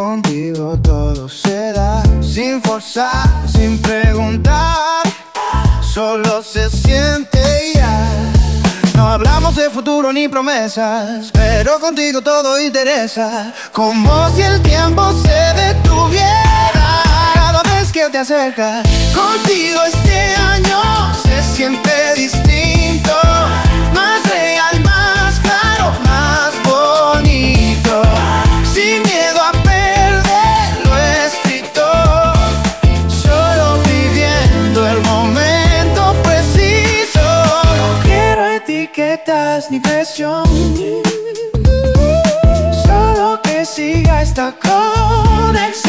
contigo todo se da, sin forzar, sin preguntar, solo se siente ya. No hablamos de futuro ni promesas, pero contigo todo interesa, como si el tiempo se detuviera cada vez que te acercas. Contigo este año se siente distinto, más real, más claro, más bonito, sin miedo a perder lo escrito, solo viviendo el momento preciso. No quiero etiquetas ni presión, solo que siga esta conexión.